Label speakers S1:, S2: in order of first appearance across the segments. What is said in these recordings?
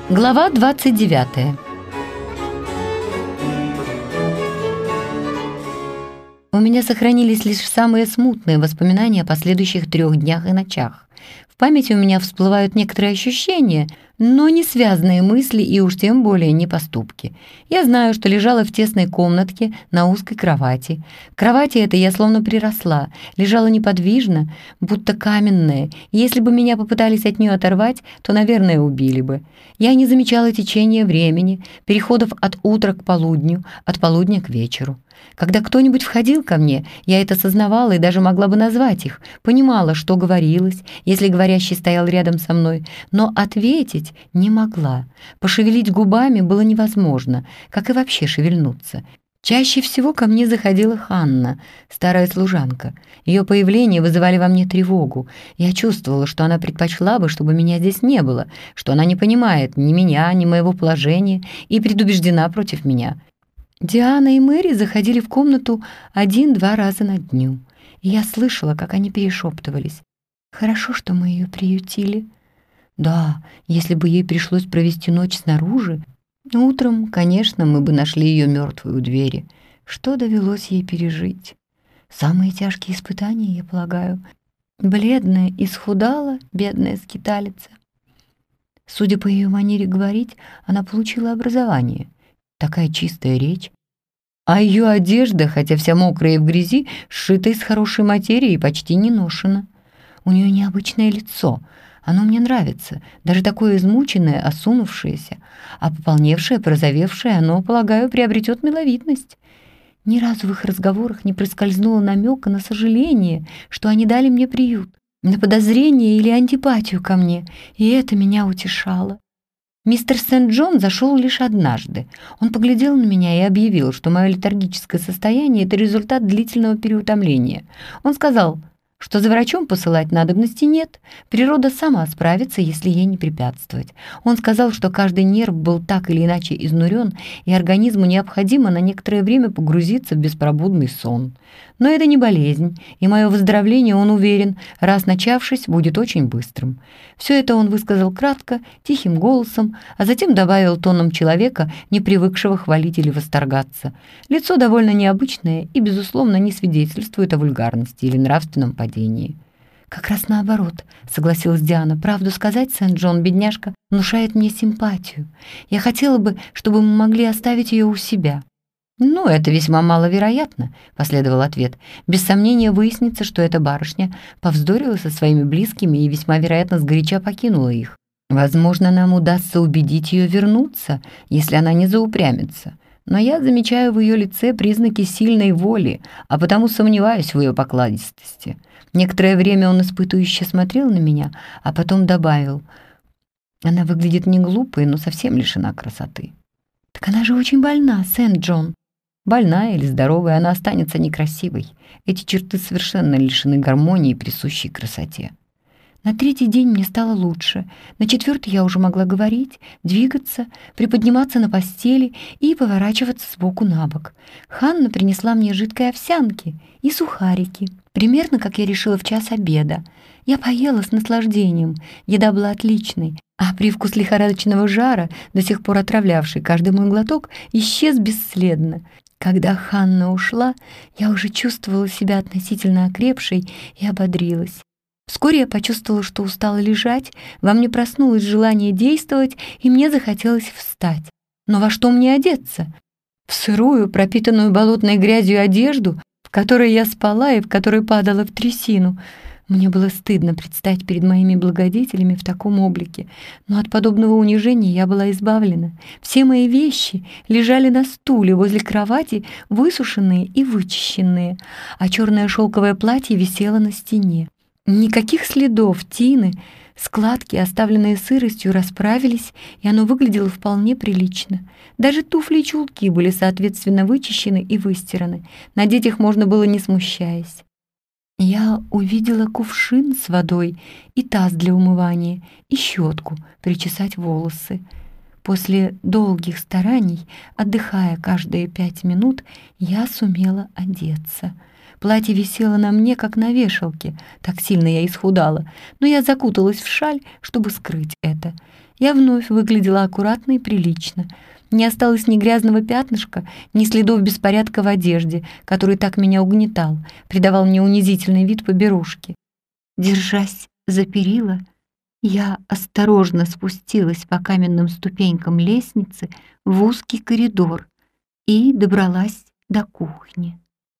S1: Глава 29. У меня сохранились лишь самые смутные воспоминания о последующих 3 днях и ночах. В памяти у меня всплывают некоторые ощущения, но не связанные мысли и уж тем более не поступки. Я знаю, что лежала в тесной комнатке на узкой кровати. К кровати этой я словно приросла, лежала неподвижно, будто каменная, и если бы меня попытались от нее оторвать, то, наверное, убили бы. Я не замечала течения времени, переходов от утра к полудню, от полудня к вечеру. Когда кто-нибудь входил ко мне, я это сознавала и даже могла бы назвать их, понимала, что говорилось, если говорящий стоял рядом со мной, но ответить не могла. Пошевелить губами было невозможно, как и вообще шевельнуться. Чаще всего ко мне заходила Ханна, старая служанка. Ее появление вызывали во мне тревогу. Я чувствовала, что она предпочла бы, чтобы меня здесь не было, что она не понимает ни меня, ни моего положения и предубеждена против меня. Диана и Мэри заходили в комнату 1-2 раза на дню, и я слышала, как они перешептывались. «Хорошо, что мы ее приютили». Да, если бы ей пришлось провести ночь снаружи, утром, конечно, мы бы нашли ее мертвой у двери. Что довелось ей пережить? Самые тяжкие испытания, я полагаю. Бледная, исхудала, бедная скиталица. Судя по ее манере говорить, она получила образование. Такая чистая речь. А ее одежда, хотя вся мокрая и в грязи, сшита из хорошей материи и почти не ношена. У нее необычное лицо. Оно мне нравится, даже такое измученное, осунувшееся, а пополневшее, порозовевшее, оно, полагаю, приобретет миловидность. Ни разу в их разговорах не проскользнуло намека на сожаление, что они дали мне приют, на подозрение или антипатию ко мне, и это меня утешало. Мистер Сент-Джон зашел лишь однажды. Он поглядел на меня и объявил, что мое летаргическое состояние — это результат длительного переутомления. Он сказал, что за врачом посылать надобности нет, природа сама справится, если ей не препятствовать. Он сказал, что каждый нерв был так или иначе изнурен, и организму необходимо на некоторое время погрузиться в беспробудный сон. Но это не болезнь, и мое выздоровление, он уверен, раз начавшись, будет очень быстрым. Все это он высказал кратко, тихим голосом, а затем добавил тоном человека, не привыкшего хвалить или восторгаться. Лицо довольно необычное и, безусловно, не свидетельствует о вульгарности или нравственном падении. «Как раз наоборот», — согласилась Диана. «Правду сказать, Сент-Джон, бедняжка, внушает мне симпатию. Я хотела бы, чтобы мы могли оставить ее у себя». «Ну, это весьма маловероятно», — последовал ответ. «Без сомнения выяснится, что эта барышня повздорила со своими близкими и весьма вероятно сгоряча покинула их. Возможно, нам удастся убедить ее вернуться, если она не заупрямится. Но я замечаю в ее лице признаки сильной воли, а потому сомневаюсь в ее покладистости». Некоторое время он испытующе смотрел на меня, а потом добавил: «Она выглядит не глупой, но совсем лишена красоты». «Так она же очень больна, Сент-Джон». Больная или здоровая, она останется некрасивой. Эти черты совершенно лишены гармонии, присущей красоте. На 3-й день мне стало лучше. На 4-й я уже могла говорить, двигаться, приподниматься на постели и поворачиваться сбоку на бок. Ханна принесла мне жидкой овсянки и сухарики, примерно как я решила в час обеда. Я поела с наслаждением, еда была отличной, а привкус лихорадочного жара, до сих пор отравлявший каждый мой глоток, исчез бесследно. Когда Ханна ушла, я уже чувствовала себя относительно окрепшей и ободрилась. Вскоре я почувствовала, что устала лежать, во мне проснулось желание действовать, и мне захотелось встать. Но во что мне одеться? В сырую, пропитанную болотной грязью одежду, в которой я спала и в которой падала в трясину. Мне было стыдно предстать перед моими благодетелями в таком облике, но от подобного унижения я была избавлена. Все мои вещи лежали на стуле возле кровати, высушенные и вычищенные, а черное шелковое платье висело на стене. Никаких следов тины, складки, оставленные сыростью, расправились, и оно выглядело вполне прилично. Даже туфли и чулки были соответственно вычищены и выстираны. Надеть их можно было, не смущаясь. Я увидела кувшин с водой и таз для умывания, и щетку причесать волосы. После долгих стараний, отдыхая каждые 5 минут, я сумела одеться. Платье висело на мне, как на вешалке, так сильно я исхудала, но я закуталась в шаль, чтобы скрыть это. Я вновь выглядела аккуратно и прилично. Не осталось ни грязного пятнышка, ни следов беспорядка в одежде, который так меня угнетал, придавал мне унизительный вид поберушки. Держась за перила, я осторожно спустилась по каменным ступенькам лестницы в узкий коридор и добралась до кухни.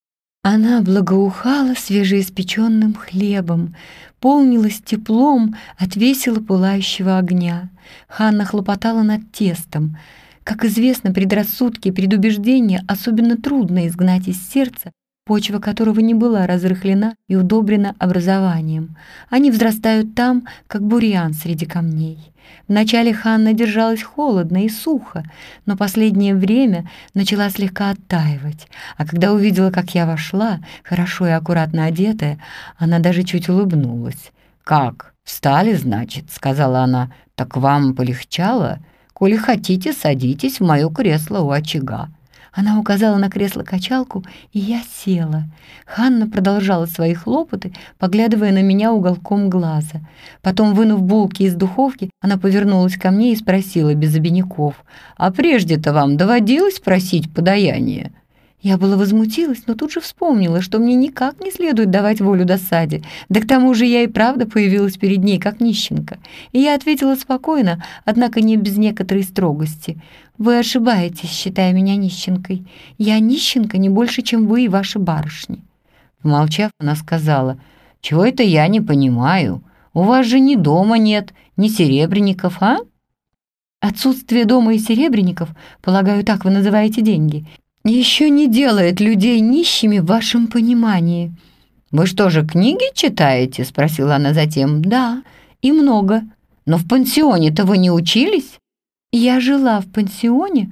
S1: Она благоухала свежеиспеченным хлебом, полнилась теплом от весело пылающего огня. Ханна хлопотала над тестом. Как известно, предрассудки и предубеждения особенно трудно изгнать из сердца, почва которого не была разрыхлена и удобрена образованием. Они взрастают там, как бурьян среди камней. Вначале Ханна держалась холодно и сухо, но последнее время начала слегка оттаивать, а когда увидела, как я вошла, хорошо и аккуратно одетая, она даже чуть улыбнулась. «Как, встали, значит?» — сказала она. «Так вам полегчало? Коли хотите, садитесь в моё кресло у очага». Она указала на кресло-качалку, и я села. Ханна продолжала свои хлопоты, поглядывая на меня уголком глаза. Потом, вынув булки из духовки, она повернулась ко мне и спросила без обиняков: «А прежде-то вам доводилось просить подаяние?» Я была возмутилась, но тут же вспомнила, что мне никак не следует давать волю досаде. Да к тому же я и правда появилась перед ней, как нищенка. И я ответила спокойно, однако не без некоторой строгости. «Вы ошибаетесь, считая меня нищенкой. Я нищенка не больше, чем вы и ваши барышни». Помолчав, она сказала: «Чего это я не понимаю? У вас же ни дома нет, ни серебряников, а?» «Отсутствие дома и серебряников, полагаю, так вы называете деньги, еще не делает людей нищими в вашем понимании». «Вы что же, книги читаете?» — спросила она затем. «Да, и много. Но в пансионе-то вы не учились?» «Я жила в пансионе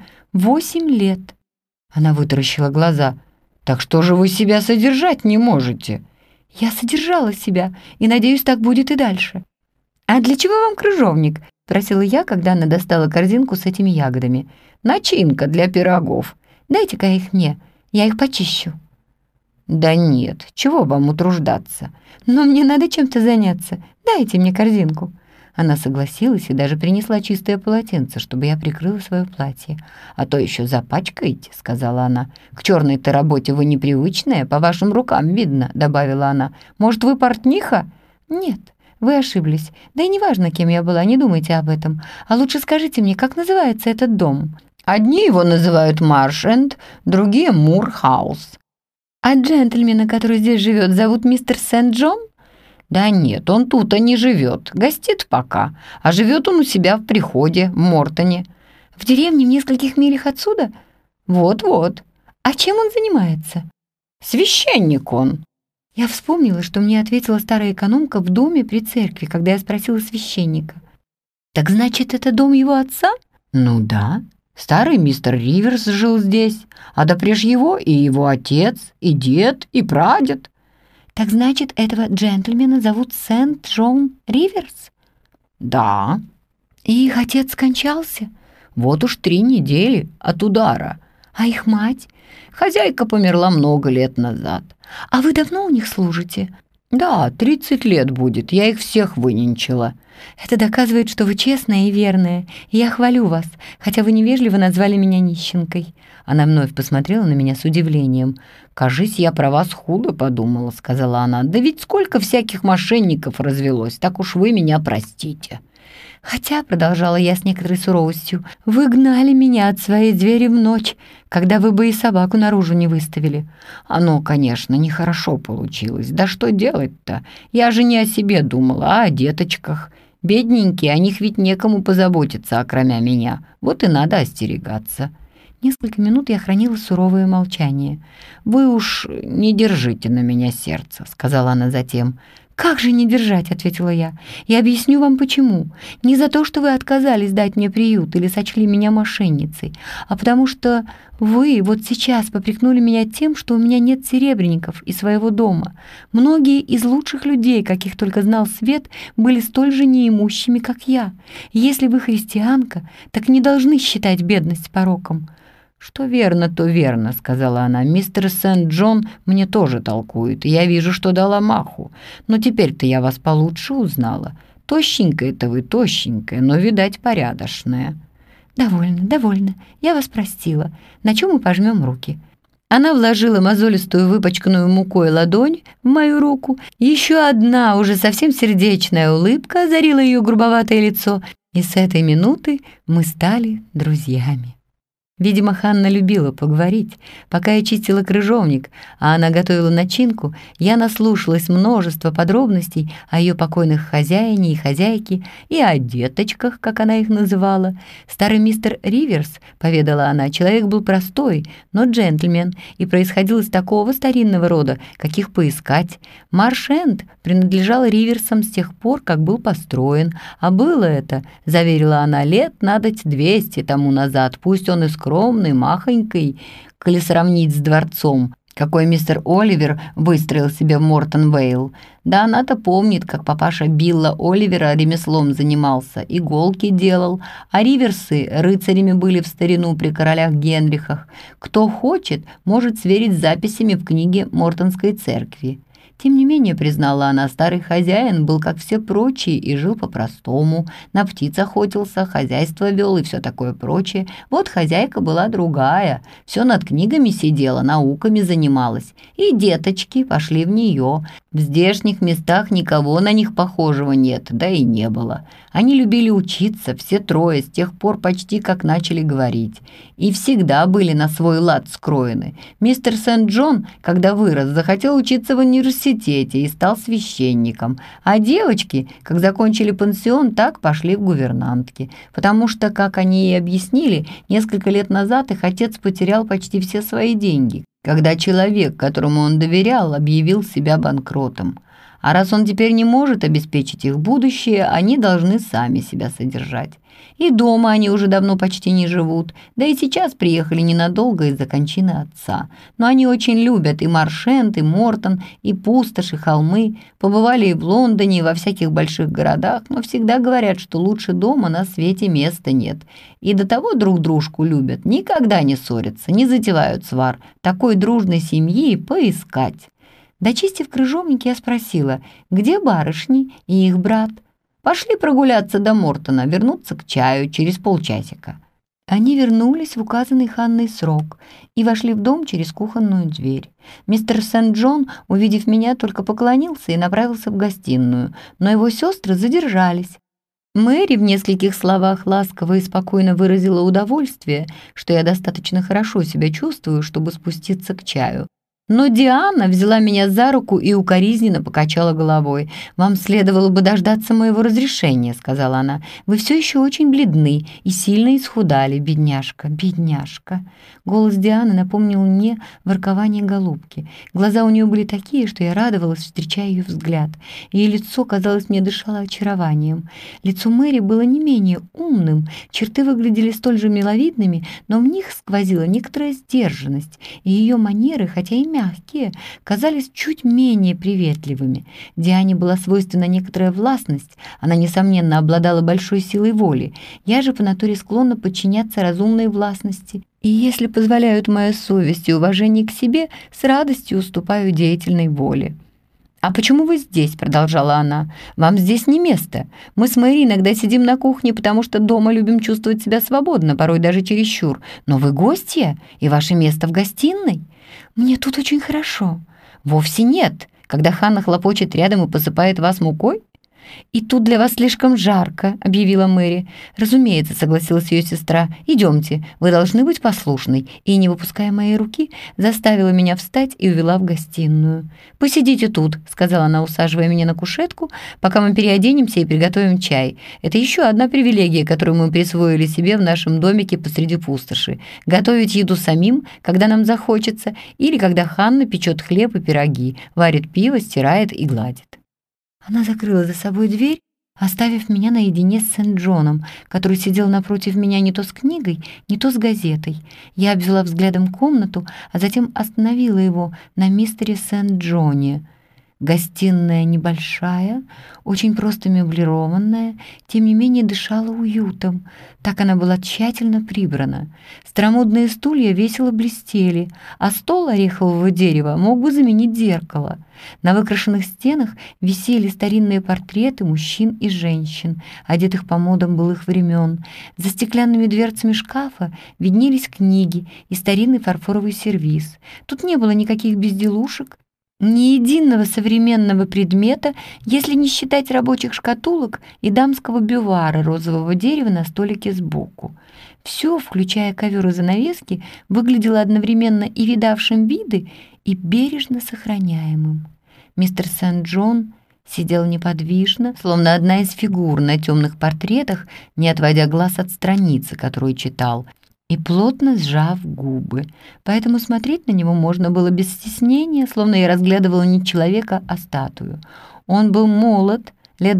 S1: 8 лет». Она вытаращила глаза. «Так что же вы себя содержать не можете?» «Я содержала себя, и, надеюсь, так будет и дальше». «А для чего вам крыжовник?» — спросила я, когда она достала корзинку с этими ягодами. «Начинка для пирогов. Дайте-ка их мне, я их почищу». «Да нет, чего вам утруждаться? Но мне надо чем-то заняться. Дайте мне корзинку». Она согласилась и даже принесла чистое полотенце, чтобы я прикрыла свое платье. «А то еще запачкаете», — сказала она. «К черной-то работе вы непривычная, по вашим рукам видно», — добавила она. «Может, вы портниха?» «Нет, вы ошиблись. Да и неважно, кем я была, не думайте об этом. А лучше скажите мне, как называется этот дом?» «Одни его называют Марш-Энд, другие Мур-Хаус». «А джентльмена, который здесь живет, зовут мистер Сент-Джон?» «Да нет, он тут-то не живет, гостит пока, а живет он у себя в приходе в Мортоне». «В деревне в нескольких милях отсюда?» «Вот-вот». «А чем он занимается?» «Священник он». Я вспомнила, что мне ответила старая экономка в доме при церкви, когда я спросила священника. «Так значит, это дом его отца?» «Ну да. Старый мистер Риверс жил здесь, а допреж его и его отец, и дед, и прадед». «Так значит, этого джентльмена зовут Сент-Джон Риверс?» «Да». «И их отец скончался?»
S2: «Вот уж 3 недели от удара».
S1: «А их мать?»
S2: «Хозяйка померла много лет назад».
S1: «А вы давно у них служите?»
S2: «Да, 30 лет будет, я их всех выненчила».
S1: «Это доказывает, что вы честная и верная, и я хвалю вас, хотя вы невежливо назвали меня нищенкой».
S2: Она вновь посмотрела на меня с удивлением. «Кажись, я про вас худо подумала», — сказала она. «Да ведь сколько всяких мошенников развелось, так уж вы меня простите».
S1: «Хотя», — продолжала я с некоторой суровостью, «вы гнали меня от своей двери в ночь, когда вы бы и собаку наружу не выставили».
S2: «Оно, конечно, нехорошо получилось. Да что делать-то? Я же не о себе думала, а о деточках. Бедненькие, о них ведь некому позаботиться, окромя меня. Вот и надо остерегаться».
S1: Несколько минут я хранила суровое молчание.
S2: «Вы уж не держите на меня сердце», — сказала она затем.
S1: «Как же не держать?» — ответила я. «И объясню вам почему. Не за то, что вы отказались дать мне приют или сочли меня мошенницей, а потому что вы вот сейчас попрекнули меня тем, что у меня нет серебряников и своего дома. Многие из лучших людей, каких только знал свет, были столь же неимущими, как я. Если вы христианка, так не должны считать бедность пороком».
S2: «Что верно, то верно», — сказала она. «Мистер Сент-Джон мне тоже толкует, и я вижу, что дала маху. Но теперь-то я вас получше узнала. Тощенькая-то вы, тощенькая, но, видать, порядочная».
S1: «Довольно, довольно. Я вас простила. На чем мы пожмем руки?» Она вложила мозолистую, выпачканную мукой ладонь в мою руку. Еще одна, уже совсем сердечная улыбка озарила ее грубоватое лицо, и с этой минуты мы стали друзьями. Видимо, Ханна любила поговорить. Пока я чистила крыжовник, а она готовила начинку, я наслушалась множества подробностей о ее покойных хозяине и хозяйке и о деточках, как она их называла. Старый мистер Риверс, поведала она, человек был простой, но джентльмен, и происходил из такого старинного рода, каких поискать. Марш-Энд принадлежал Риверсам с тех пор, как был построен, а было это, заверила она, лет надоть 200 тому назад, пусть он и скромный, махонький, коли сравнить с дворцом, какой мистер Оливер выстроил себе в Мортон-Вейл. Да она-то помнит, как папаша Билла Оливера ремеслом занимался, иголки делал, а Риверсы рыцарями были в старину при королях Генрихах. Кто хочет, может сверить с записями в книге Мортонской церкви. Тем не менее, признала она, старый хозяин был, как все прочие, и жил по-простому. На птиц охотился, хозяйство вел и все такое прочее. Вот хозяйка была другая, все над книгами сидела, науками занималась. И деточки пошли в нее. В здешних местах никого на них похожего нет, да и не было. Они любили учиться, все трое, с тех пор почти как начали говорить. И всегда были на свой лад скроены. Мистер Сент-Джон, когда вырос, захотел учиться в университете и стал священником. А девочки, как закончили пансион, так пошли в гувернантки. Потому что, как они и объяснили, несколько лет назад их отец потерял почти все свои деньги, когда человек, которому он доверял, объявил себя банкротом. А раз он теперь не может обеспечить их будущее, они должны сами себя содержать. И дома они уже давно почти не живут, да и сейчас приехали ненадолго из-за кончины отца. Но они очень любят и Марш-Энд, и Мортон, и пустошь, и холмы. Побывали и в Лондоне, и во всяких больших городах, но всегда говорят, что лучше дома на свете места нет. И до того друг дружку любят, никогда не ссорятся, не затевают свар. Такой дружной семьи поискать. Дочистив крыжовник, я спросила, где барышни и их брат? Пошли прогуляться до Мортона, вернуться к чаю через полчасика. Они вернулись в указанный Ханной срок и вошли в дом через кухонную дверь. Мистер Сент-Джон, увидев меня, только поклонился и направился в гостиную, но его сестры задержались. Мэри в нескольких словах ласково и спокойно выразила удовольствие, что я достаточно хорошо себя чувствую, чтобы спуститься к чаю. Но Диана взяла меня за руку и укоризненно покачала головой. «Вам следовало бы дождаться моего разрешения», — сказала она. «Вы все еще очень бледны и сильно исхудали, бедняжка, бедняжка». Голос Дианы напомнил мне воркование голубки. Глаза у нее были такие, что я радовалась, встречая ее взгляд. Ее лицо, казалось, мне дышало очарованием. Лицо Мэри было не менее умным, черты выглядели столь же миловидными, но в них сквозила некоторая сдержанность, и ее манеры, хотя и мягкие, казались чуть менее приветливыми. Диане была свойственна некоторая властность, она, несомненно, обладала большой силой воли. Я же по натуре склонна подчиняться разумной властности. И если позволяют моя совесть и уважение к себе, с радостью уступаю деятельной воле. «А почему вы здесь?» — продолжала она. «Вам здесь не место. Мы с Мэри иногда сидим на кухне, потому что дома любим чувствовать себя свободно, порой даже чересчур. Но вы гостья, и ваше место в гостиной. Мне тут очень хорошо». «Вовсе нет. Когда Ханна хлопочет рядом и посыпает вас мукой?» «И тут для вас слишком жарко», — объявила Мэри. «Разумеется», — согласилась ее сестра. «Идемте, вы должны быть послушной». И, не выпуская моей руки, заставила меня встать и увела в гостиную. «Посидите тут», — сказала она, усаживая меня на кушетку, «пока мы переоденемся и приготовим чай. Это еще одна привилегия, которую мы присвоили себе в нашем домике посреди пустоши. Готовить еду самим, когда нам захочется, или когда Ханна печет хлеб и пироги, варит пиво, стирает и гладит». Она закрыла за собой дверь, оставив меня наедине с Сент-Джоном, который сидел напротив меня не то с книгой, не то с газетой. Я обвела взглядом комнату, а затем остановила его на мистере Сент-Джоне. Гостиная небольшая, очень просто меблированная, тем не менее дышала уютом. Так она была тщательно прибрана. Старомодные стулья весело блестели, а стол орехового дерева мог бы заменить зеркало. На выкрашенных стенах висели старинные портреты мужчин и женщин, одетых по модам былых времен. За стеклянными дверцами шкафа виднелись книги и старинный фарфоровый сервиз. Тут не было никаких безделушек, ни единого современного предмета, если не считать рабочих шкатулок и дамского бювара розового дерева на столике сбоку. Все, включая ковер и занавески, выглядело одновременно и видавшим виды, и бережно сохраняемым. Мистер Сент-Джон сидел неподвижно, словно одна из фигур на темных портретах, не отводя глаз от страницы, которую читал, и плотно сжав губы. Поэтому смотреть на него можно было без стеснения, словно я разглядывала не человека, а статую. Он был молод, лет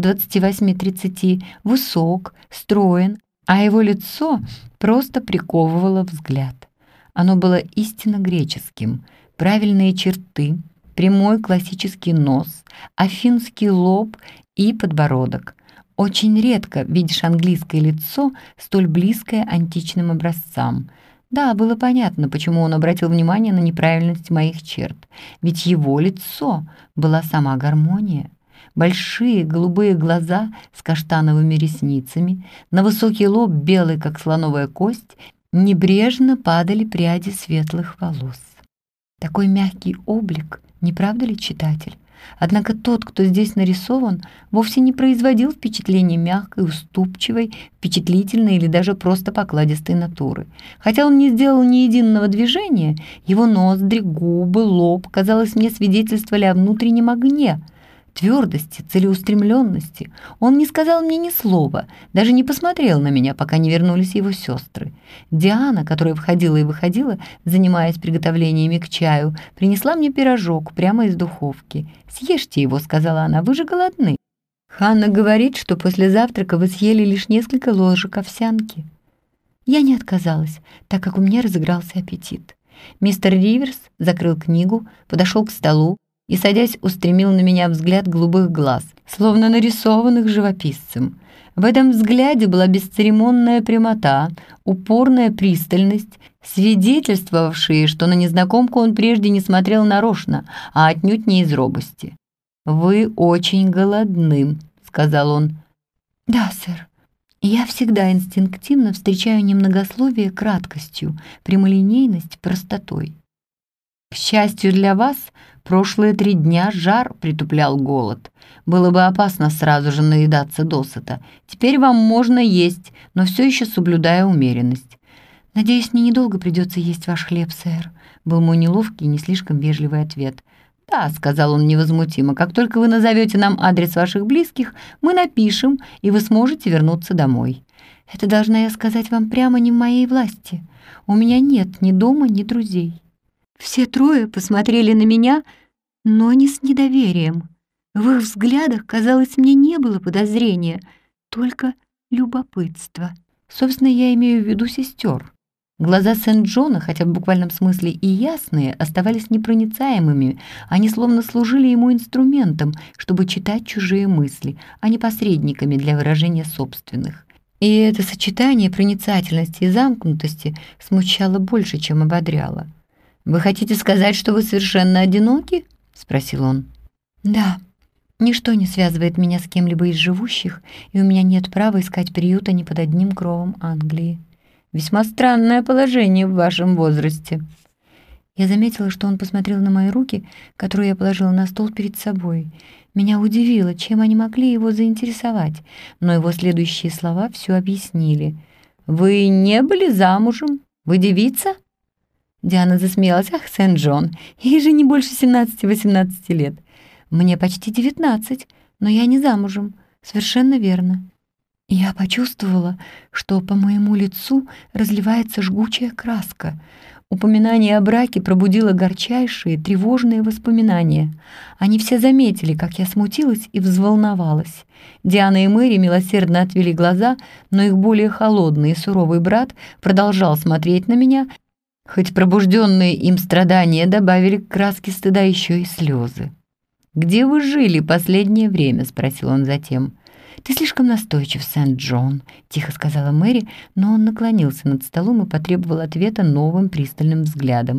S1: 28-30, высок, строен, а его лицо просто приковывало взгляд. Оно было истинно греческим. Правильные черты, прямой классический нос, афинский лоб и подбородок. Очень редко видишь английское лицо, столь близкое античным образцам. Да, было понятно, почему он обратил внимание на неправильность моих черт. Ведь его лицо была сама гармония. Большие голубые глаза с каштановыми ресницами, на высокий лоб белый, как слоновая кость, небрежно падали пряди светлых волос. Такой мягкий облик, не правда ли, читатель? Однако тот, кто здесь нарисован, вовсе не производил впечатления мягкой, уступчивой, впечатлительной или даже просто покладистой натуры. Хотя он не сделал ни единого движения, его ноздри, губы, лоб, казалось мне, свидетельствовали о внутреннем огне, твердости, целеустремленности. Он не сказал мне ни слова, даже не посмотрел на меня, пока не вернулись его сестры. Диана, которая входила и выходила, занимаясь приготовлениями к чаю, принесла мне пирожок прямо из духовки. «Съешьте его», — сказала она, — «вы же голодны». «Ханна говорит, что после завтрака вы съели лишь несколько ложек овсянки». Я не отказалась, так как у меня разыгрался аппетит. Мистер Риверс закрыл книгу, подошел к столу и, садясь, устремил на меня взгляд голубых глаз, словно нарисованных живописцем. В этом взгляде была бесцеремонная прямота, упорная пристальность, свидетельствовавшие, что на незнакомку он прежде не смотрел нарочно, а отнюдь не из робости. «Вы очень голодны», — сказал он. «Да, сэр. Я всегда инстинктивно встречаю немногословие краткостью, прямолинейность простотой. К счастью для вас, прошлые 3 дня жар притуплял голод. Было бы опасно сразу же наедаться досыта. Теперь вам можно есть, но все еще соблюдая умеренность. Надеюсь, мне недолго придется есть ваш хлеб, сэр», — был мой неловкий и не слишком вежливый ответ. «Да», — сказал он невозмутимо, — «как только вы назовете нам адрес ваших близких, мы напишем, и вы сможете вернуться домой». «Это должна я сказать вам прямо не в моей власти. У меня нет ни дома, ни друзей». Все 3 посмотрели на меня, но не с недоверием. В их взглядах, казалось, мне не было подозрения, только любопытство. Собственно, я имею в виду сестер. Глаза Сент-Джона, хотя в буквальном смысле и ясные, оставались непроницаемыми. Они словно служили ему инструментом, чтобы читать чужие мысли, а не посредниками для выражения собственных. И это сочетание проницательности и замкнутости смущало больше, чем ободряло. «Вы хотите сказать, что вы совершенно одиноки?» — спросил он. «Да. Ничто не связывает меня с кем-либо из живущих, и у меня нет права искать приюта ни под одним кровом Англии. Весьма странное положение в вашем возрасте». Я заметила, что он посмотрел на мои руки, которые я положила на стол перед собой. Меня удивило, чем они могли его заинтересовать, но его следующие слова все объяснили. «Вы не были замужем? Вы девица?» Диана засмеялась. «Ах, Сент-Джон, ей же не больше 17-18 лет. Мне почти 19, но я не замужем. Совершенно верно». Я почувствовала, что по моему лицу разливается жгучая краска. Упоминание о браке пробудило горчайшие, тревожные воспоминания. Они все заметили, как я смутилась и взволновалась. Диана и Мэри милосердно отвели глаза, но их более холодный и суровый брат продолжал смотреть на меня, хоть пробужденные им страдания добавили к краске стыда еще и слезы.
S2: «Где вы жили последнее время?» — спросил он затем.
S1: «Ты слишком настойчив, Сент-Джон», — тихо сказала Мэри, но он наклонился над столом и потребовал ответа новым пристальным взглядом.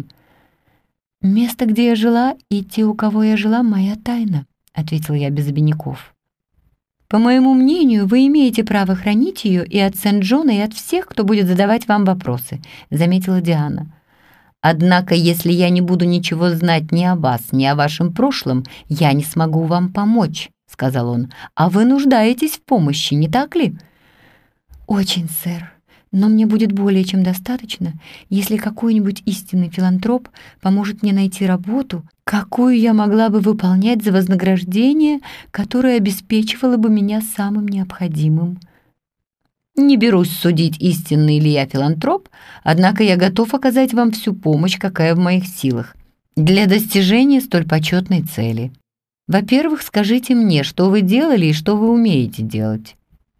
S1: «Место, где я жила, и те, у кого я жила, моя тайна», — ответила я без обиняков. «По моему мнению, вы имеете право хранить ее и от Сент-Джона, и от всех, кто будет задавать вам вопросы», — заметила Диана.
S2: «Однако, если я не буду ничего знать ни о вас, ни о вашем прошлом, я не смогу вам помочь», — сказал он. «А вы нуждаетесь в помощи, не так ли?»
S1: «Очень, сэр. Но мне будет более чем достаточно, если какой-нибудь истинный филантроп поможет мне найти работу, какую я могла бы выполнять за вознаграждение, которое обеспечивало бы меня самым необходимым».
S2: «Не берусь судить, истинный ли я филантроп, однако я готов оказать вам всю помощь, какая в моих силах, для достижения столь почетной цели. Во-первых, скажите мне, что вы делали и что вы умеете делать».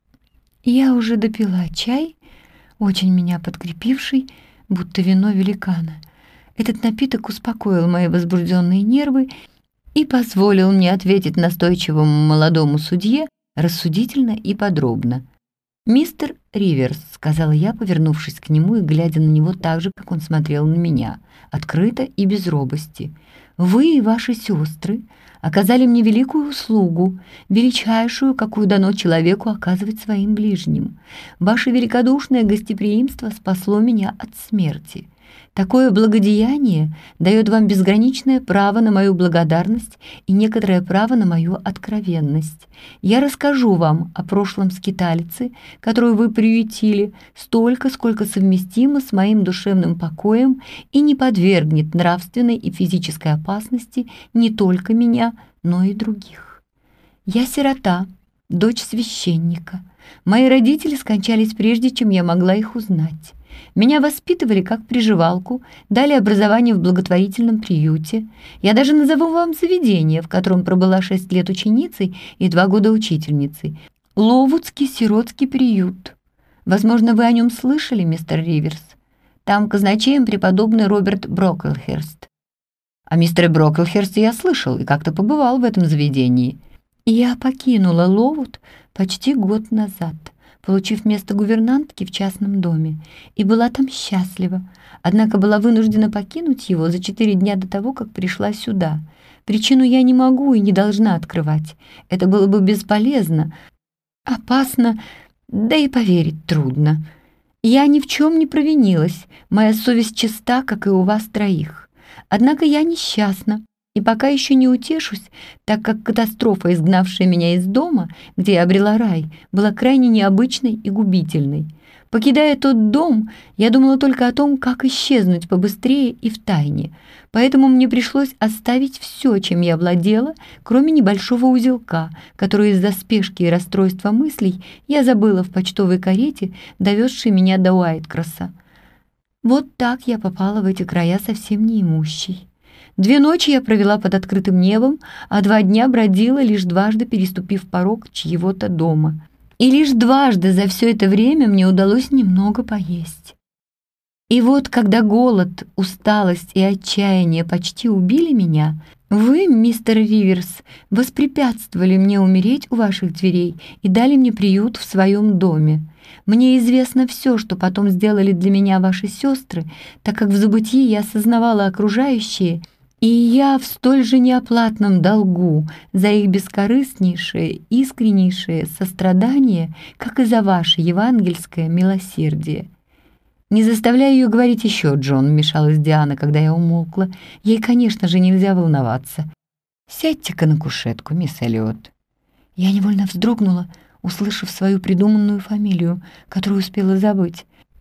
S1: Я уже допила чай, очень меня подкрепивший, будто вино великана. Этот напиток успокоил мои возбужденные нервы и позволил мне ответить настойчивому молодому судье рассудительно и подробно. «Мистер Риверс», — сказала я, повернувшись к нему и глядя на него так же, как он смотрел на меня, открыто и без робости, «вы и ваши сестры оказали мне великую услугу, величайшую, какую дано человеку оказывать своим ближним. Ваше великодушное гостеприимство спасло меня от смерти. Такое благодеяние дает вам безграничное право на мою благодарность и некоторое право на мою откровенность. Я расскажу вам о прошлом скиталице, которую вы приютили, столько, сколько совместимо с моим душевным покоем и не подвергнет нравственной и физической опасности не только меня, но и других. Я сирота, дочь священника. Мои родители скончались прежде, чем я могла их узнать. Меня воспитывали как приживалку, дали образование в благотворительном приюте. Я даже назову вам заведение, в котором пробыла 6 лет ученицей и 2 года учительницей. Ловудский сиротский приют. Возможно, вы о нем слышали, мистер Риверс. Там казначеем преподобный Роберт Броклхерст. О мистере Броклхерсте я слышал и как-то побывал в этом заведении. Я покинула Ловуд почти год назад, получив место гувернантки в частном доме, и была там счастлива, однако была вынуждена покинуть его за 4 дня до того, как пришла сюда. Причину я не могу и не должна открывать. Это было бы бесполезно, опасно, да и поверить трудно. Я ни в чем не провинилась, моя совесть чиста, как и у вас троих. Однако я несчастна, и пока еще не утешусь, так как катастрофа, изгнавшая меня из дома, где я обрела рай, была крайне необычной и губительной. Покидая тот дом, я думала только о том, как исчезнуть побыстрее и втайне, поэтому мне пришлось оставить все, чем я владела, кроме небольшого узелка, который из-за спешки и расстройства мыслей я забыла в почтовой карете, довезшей меня до Уайткросса. Вот так я попала в эти края совсем неимущей. 2 ночи я провела под открытым небом, а 2 дня бродила, лишь дважды переступив порог чьего-то дома. И лишь дважды за все это время мне удалось немного поесть. И вот, когда голод, усталость и отчаяние почти убили меня, вы, мистер Риверс, воспрепятствовали мне умереть у ваших дверей и дали мне приют в своем доме. Мне известно все, что потом сделали для меня ваши сестры, так как в забытии я осознавала окружающее, и я в столь же неоплатном долгу за их бескорыстнейшее, искреннейшее сострадание, как и за ваше евангельское милосердие. «Не заставляй ее говорить еще, Джон», — вмешалась Диана, когда я умолкла. «Ей, конечно же, нельзя волноваться. Сядьте-ка на кушетку, мисс Эллиот». Я невольно вздрогнула, услышав свою придуманную фамилию, которую успела забыть.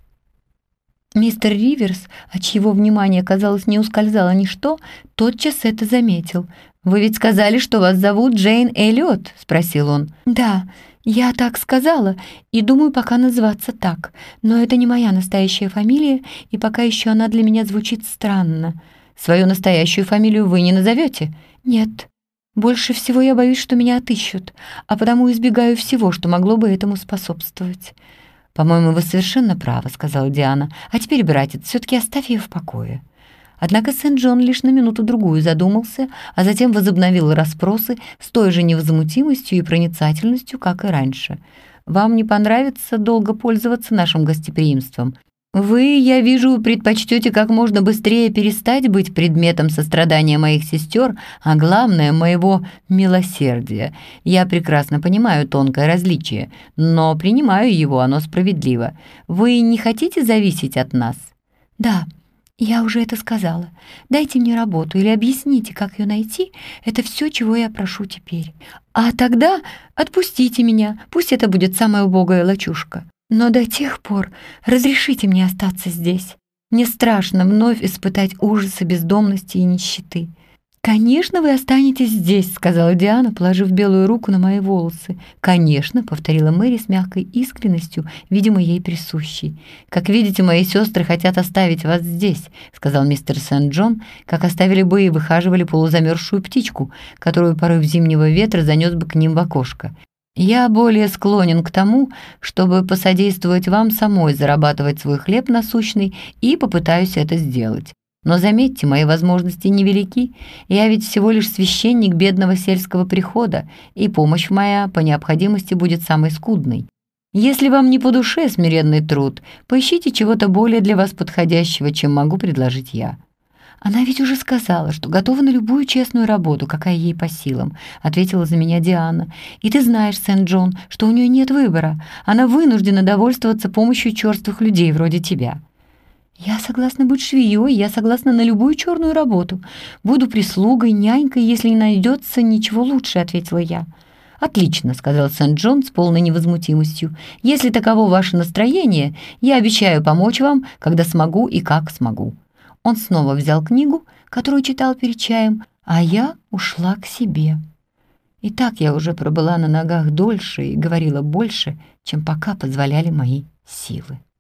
S1: Мистер Риверс, от чьего внимания, казалось, не ускользало ничто, тотчас это заметил. «Вы ведь сказали, что вас зовут Джейн Эллиот?» — спросил он. «Да, я так сказала, и думаю пока называться так, но это не моя настоящая фамилия, и пока еще она для меня звучит странно». «Свою настоящую фамилию вы не назовете?» «Нет. Больше всего я боюсь, что меня отыщут, а потому избегаю всего, что могло бы этому способствовать». «По-моему, вы совершенно правы», — сказала Диана. «А теперь, братец, все-таки оставь ее в покое». Однако Сент-Джон лишь на минуту-другую задумался, а затем возобновил расспросы с той же невозмутимостью и проницательностью, как и раньше. «Вам не понравится долго пользоваться нашим гостеприимством? Вы, я вижу, предпочтете как можно быстрее перестать быть предметом сострадания моих сестер, а главное, моего милосердия. Я прекрасно понимаю тонкое различие, но принимаю его, оно справедливо. Вы не хотите зависеть от нас?» «Да, я уже это сказала. Дайте мне работу или объясните, как ее найти. Это все, чего я прошу теперь. А тогда отпустите меня, пусть это будет самая убогая лачушка. Но до тех пор разрешите мне остаться здесь. Мне страшно вновь испытать ужасы бездомности и нищеты». «Конечно, вы останетесь здесь», — сказала Диана, положив белую руку на мои волосы. «Конечно», — повторила Мэри с мягкой искренностью, видимо, ей присущей. «Как видите, мои сестры хотят оставить вас здесь», — сказал мистер Сент-Джон, как оставили бы и выхаживали полузамерзшую птичку, которую порыв зимнего ветра занес бы к ним в окошко. «Я более склонен к тому, чтобы посодействовать вам самой зарабатывать свой хлеб насущный, и попытаюсь это сделать. Но заметьте, мои возможности невелики, я ведь всего лишь священник бедного сельского прихода, и помощь моя по необходимости будет самой скудной. Если вам не по душе смиренный труд, поищите чего-то более для вас подходящего, чем могу предложить я». «Она ведь уже сказала, что готова на любую честную работу, какая ей по силам», — ответила за меня Диана. «И ты знаешь, Сент-Джон, что у нее нет выбора. Она вынуждена довольствоваться помощью черствых людей вроде тебя». «Я согласна быть швеей, я согласна на любую черную работу. Буду прислугой, нянькой, если не найдется ничего лучше», — ответила я. «Отлично», — сказал Сент-Джон с полной невозмутимостью. «Если таково ваше настроение, я обещаю помочь вам, когда смогу и как смогу». Он снова взял книгу, которую читал перед чаем, а я ушла к себе. И так я уже пробыла на ногах дольше и говорила больше, чем пока позволяли мои силы.